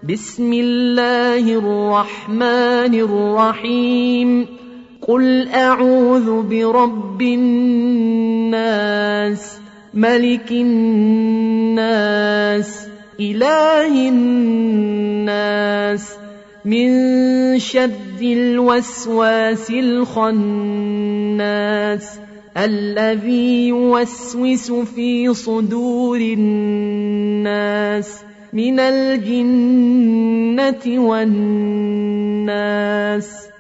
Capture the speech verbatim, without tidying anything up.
بسم الله الرحمن الرحيم قل أعوذ برب الناس ملك الناس إله الناس من شر الوسواس الخناس الذي يوسوس في صدور الناس من الجنة والناس.